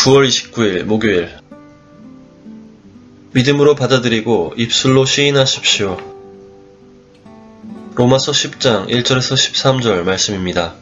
9월 29일 목요일. 믿음으로 받아들이고 입술로 시인하십시오. 로마서 10장 1절에서 13절 말씀입니다.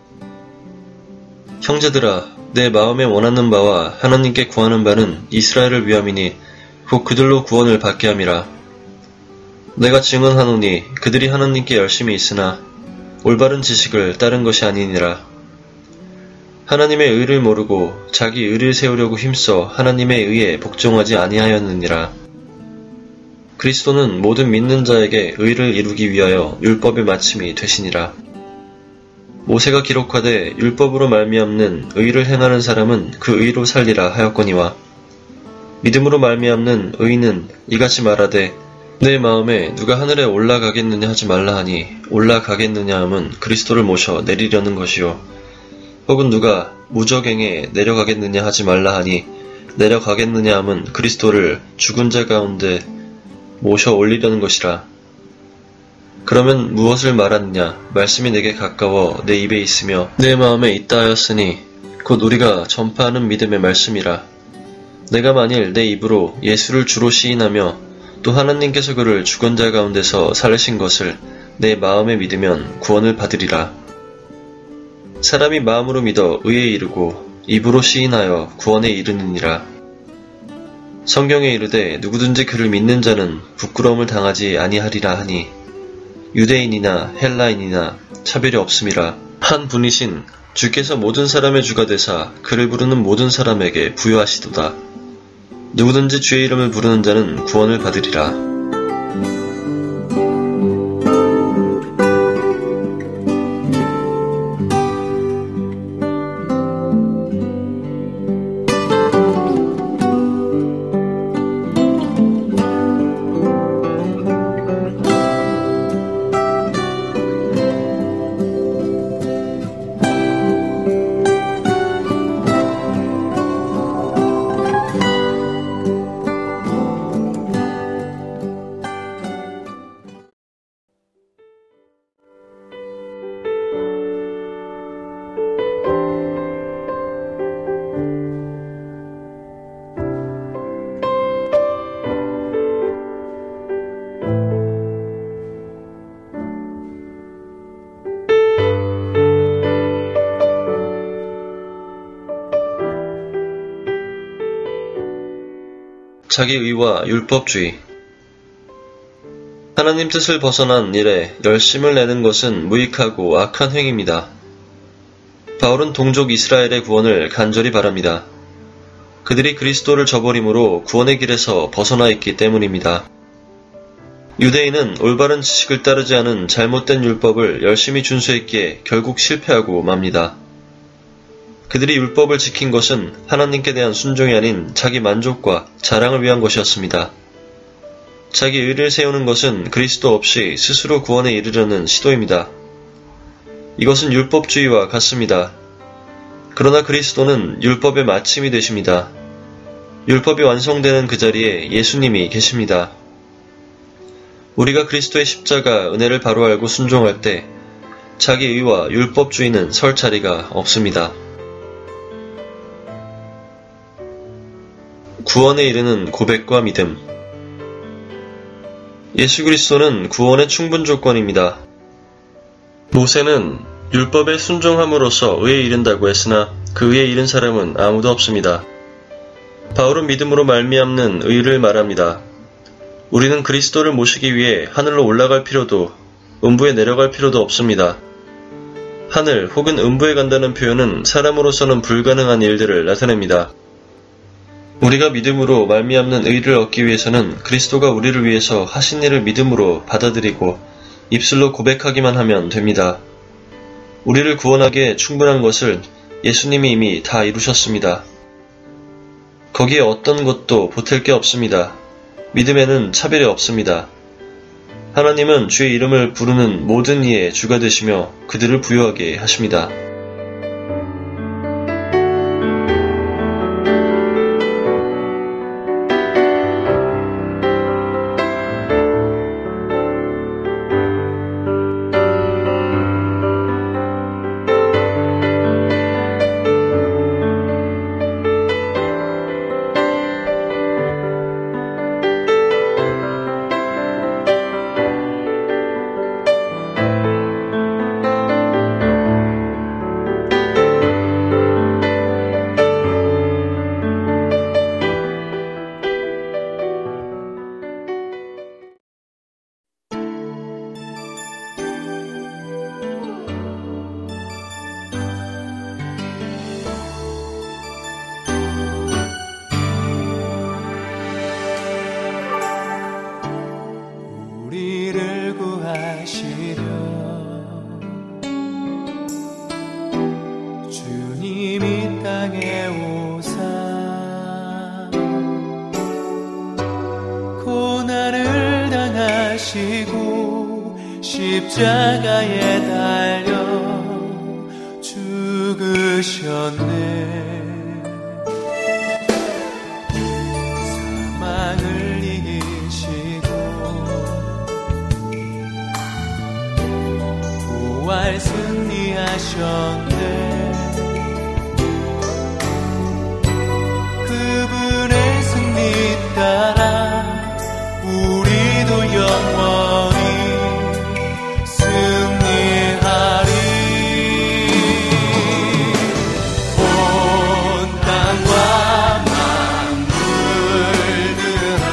형제들아, 내 마음에 원하는 바와 하나님께 구하는 바는 이스라엘을 위함이니 곧 그들로 구원을 받게 함이라. 내가 증언하노니 그들이 하나님께 열심히 있으나 올바른 지식을 따른 것이 아니니라. 하나님의 의를 모르고 자기 의를 세우려고 힘써 하나님의 의에 복종하지 아니하였느니라. 그리스도는 모든 믿는 자에게 의를 이루기 위하여 율법의 마침이 되시니라. 모세가 기록하되 율법으로 말미암는 의를 행하는 사람은 그 의로 살리라 하였거니와, 믿음으로 말미암는 의는 이같이 말하되 내 마음에 누가 하늘에 올라가겠느냐 하지 말라 하니, 올라가겠느냐 함은 그리스도를 모셔 내리려는 것이요, 혹은 누가 무저갱에 내려가겠느냐 하지 말라 하니, 내려가겠느냐 함은 그리스도를 죽은 자 가운데 모셔 올리려는 것이라. 그러면 무엇을 말하느냐? 말씀이 내게 가까워 내 입에 있으며 내 마음에 있다 하였으니 곧 우리가 전파하는 믿음의 말씀이라. 내가 만일 내 입으로 예수를 주로 시인하며 또 하나님께서 그를 죽은 자 가운데서 살리신 것을 내 마음에 믿으면 구원을 받으리라. 사람이 마음으로 믿어 의에 이르고 입으로 시인하여 구원에 이르느니라. 성경에 이르되 누구든지 그를 믿는 자는 부끄러움을 당하지 아니하리라 하니, 유대인이나 헬라인이나 차별이 없음이라. 한 분이신 주께서 모든 사람의 주가 되사 그를 부르는 모든 사람에게 부여하시도다. 누구든지 주의 이름을 부르는 자는 구원을 받으리라. 자기의와 율법주의. 하나님 뜻을 벗어난 일에 열심을 내는 것은 무익하고 악한 행위입니다. 바울은 동족 이스라엘의 구원을 간절히 바랍니다. 그들이 그리스도를 저버림으로 구원의 길에서 벗어나 있기 때문입니다. 유대인은 올바른 지식을 따르지 않은 잘못된 율법을 열심히 준수했기에 결국 실패하고 맙니다. 그들이 율법을 지킨 것은 하나님께 대한 순종이 아닌 자기 만족과 자랑을 위한 것이었습니다. 자기 의를 세우는 것은 그리스도 없이 스스로 구원에 이르려는 시도입니다. 이것은 율법주의와 같습니다. 그러나 그리스도는 율법의 마침이 되십니다. 율법이 완성되는 그 자리에 예수님이 계십니다. 우리가 그리스도의 십자가 은혜를 바로 알고 순종할 때 자기 의와 율법주의는 설 자리가 없습니다. 구원에 이르는 고백과 믿음. 예수 그리스도는 구원의 충분 조건입니다. 모세는 율법에 순종함으로써 의에 이른다고 했으나 그 의에 이른 사람은 아무도 없습니다. 바울은 믿음으로 말미암는 의를 말합니다. 우리는 그리스도를 모시기 위해 하늘로 올라갈 필요도 음부에 내려갈 필요도 없습니다. 하늘 혹은 음부에 간다는 표현은 사람으로서는 불가능한 일들을 나타냅니다. 우리가 믿음으로 말미암는 의를 얻기 위해서는 그리스도가 우리를 위해서 하신 일을 믿음으로 받아들이고 입술로 고백하기만 하면 됩니다. 우리를 구원하기에 충분한 것을 예수님이 이미 다 이루셨습니다. 거기에 어떤 것도 보탤 게 없습니다. 믿음에는 차별이 없습니다. 하나님은 주의 이름을 부르는 모든 이의 주가 되시며 그들을 부유하게 하십니다. 십자가에 달려 죽으셨네. 사망을 이기시고 부활 승리하셨네. 그분의 승리 따라 우리도 영원히 승리하리. 온 땅과 만물들아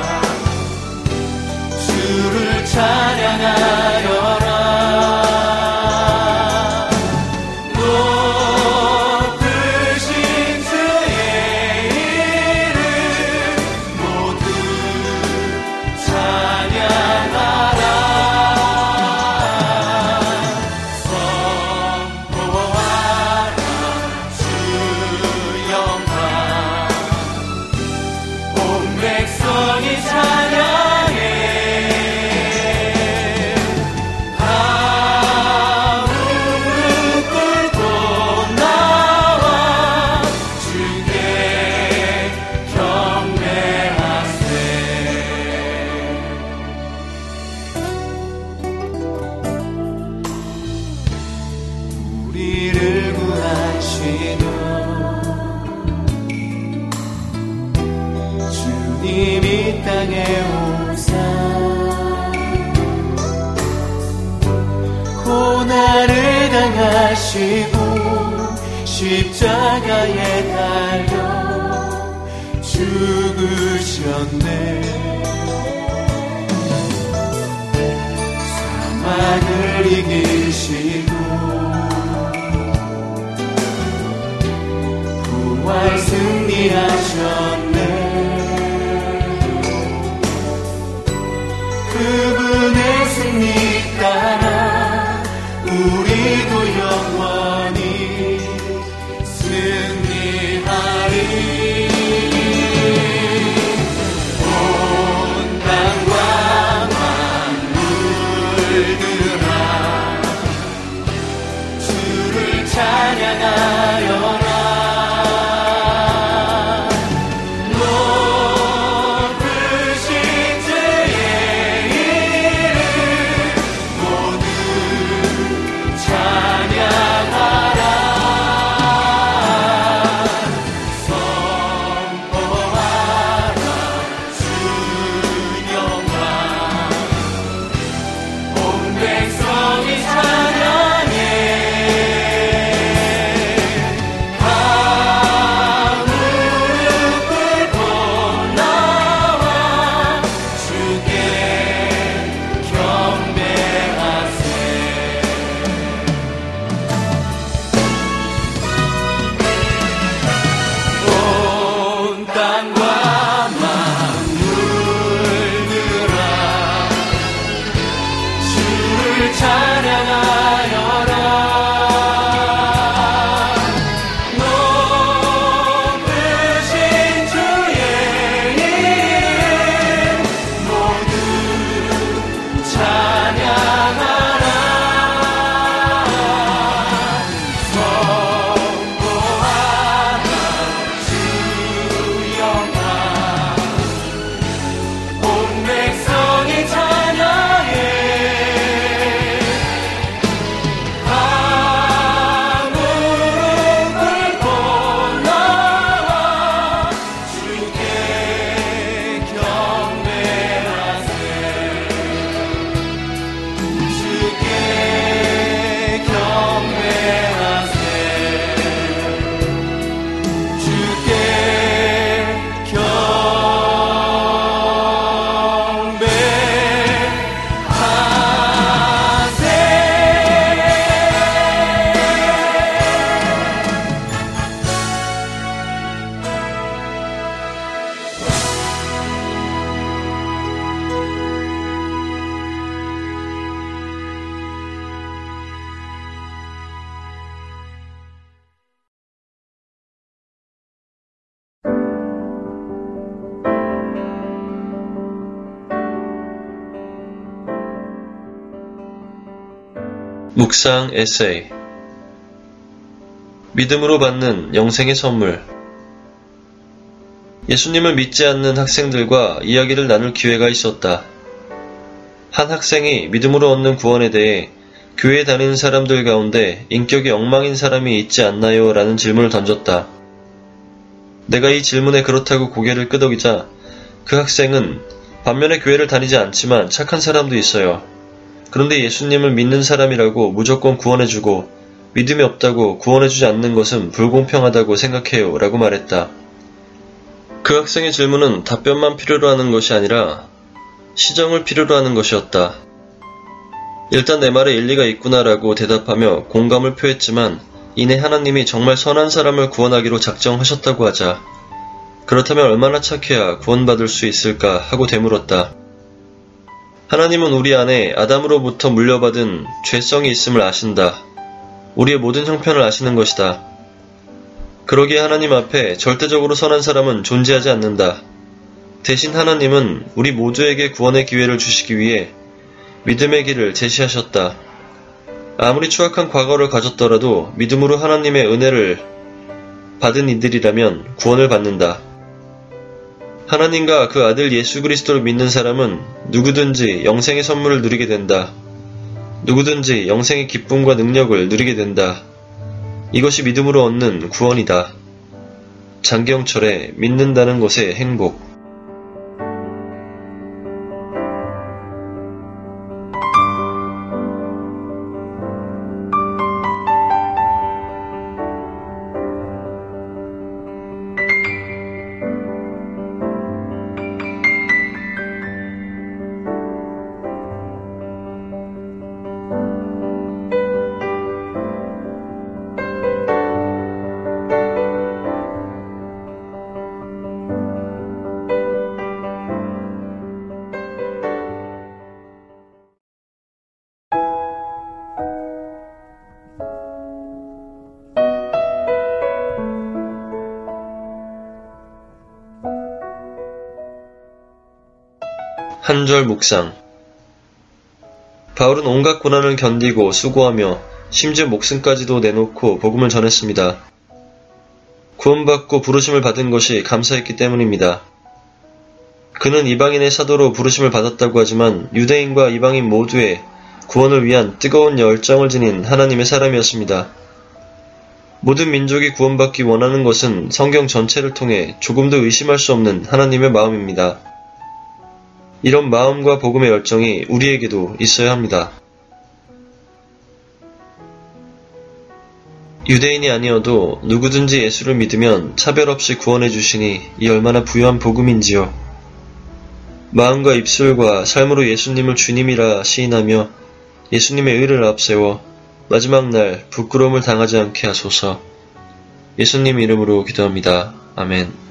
주를 찬양하여라. 높으신 주의 이름 모두 찬양하라. 선포하라 주 영광. 온 백성이 찬양해. 다 무릎 꿇고 나와 주께 경배하세. 우리를 구하시며 주님 이 땅에 오사 고난을 당하시고 십자가에 달려 죽으셨네. 사망을 이기시고 부활 승리하셨네. 그분의 승리 따라 우리도 영원히 승리하리. 온 땅과 만물들아 주를 찬양하여라. 묵상 에세이 믿음으로 받는 영생의 선물. 예수님을 믿지 않는 학생들과 이야기를 나눌 기회가 있었다. 한 학생이 믿음으로 얻는 구원에 대해 교회에 다니는 사람들 가운데 인격이 엉망인 사람이 있지 않나요? 라는 질문을 던졌다. 내가 이 질문에 그렇다고 고개를 끄덕이자 그 학생은 반면에 교회를 다니지 않지만 착한 사람도 있어요. 그런데 예수님을 믿는 사람이라고 무조건 구원해주고 믿음이 없다고 구원해주지 않는 것은 불공평하다고 생각해요. 라고 말했다. 그 학생의 질문은 답변만 필요로 하는 것이 아니라 시정을 필요로 하는 것이었다. 일단 내 말에 일리가 있구나라고 대답하며 공감을 표했지만 이내 하나님이 정말 선한 사람을 구원하기로 작정하셨다고 하자 그렇다면 얼마나 착해야 구원받을 수 있을까 하고 되물었다. 하나님은 우리 안에 아담으로부터 물려받은 죄성이 있음을 아신다. 우리의 모든 형편을 아시는 것이다. 그러기에 하나님 앞에 절대적으로 선한 사람은 존재하지 않는다. 대신 하나님은 우리 모두에게 구원의 기회를 주시기 위해 믿음의 길을 제시하셨다. 아무리 추악한 과거를 가졌더라도 믿음으로 하나님의 은혜를 받은 이들이라면 구원을 받는다. 하나님과 그 아들 예수 그리스도를 믿는 사람은 누구든지 영생의 선물을 누리게 된다. 누구든지 영생의 기쁨과 능력을 누리게 된다. 이것이 믿음으로 얻는 구원이다. 장기영철의 믿는다는 것의 행복. 한 절 묵상. 바울은 온갖 고난을 견디고 수고하며 심지어 목숨까지도 내놓고 복음을 전했습니다. 구원받고 부르심을 받은 것이 감사했기 때문입니다. 그는 이방인의 사도로 부르심을 받았다고 하지만 유대인과 이방인 모두의 구원을 위한 뜨거운 열정을 지닌 하나님의 사람이었습니다. 모든 민족이 구원받기 원하는 것은 성경 전체를 통해 조금도 의심할 수 없는 하나님의 마음입니다. 이런 마음과 복음의 열정이 우리에게도 있어야 합니다. 유대인이 아니어도 누구든지 예수를 믿으면 차별 없이 구원해 주시니 이 얼마나 부유한 복음인지요. 마음과 입술과 삶으로 예수님을 주님이라 시인하며 예수님의 의를 앞세워 마지막 날 부끄러움을 당하지 않게 하소서. 예수님 이름으로 기도합니다. 아멘.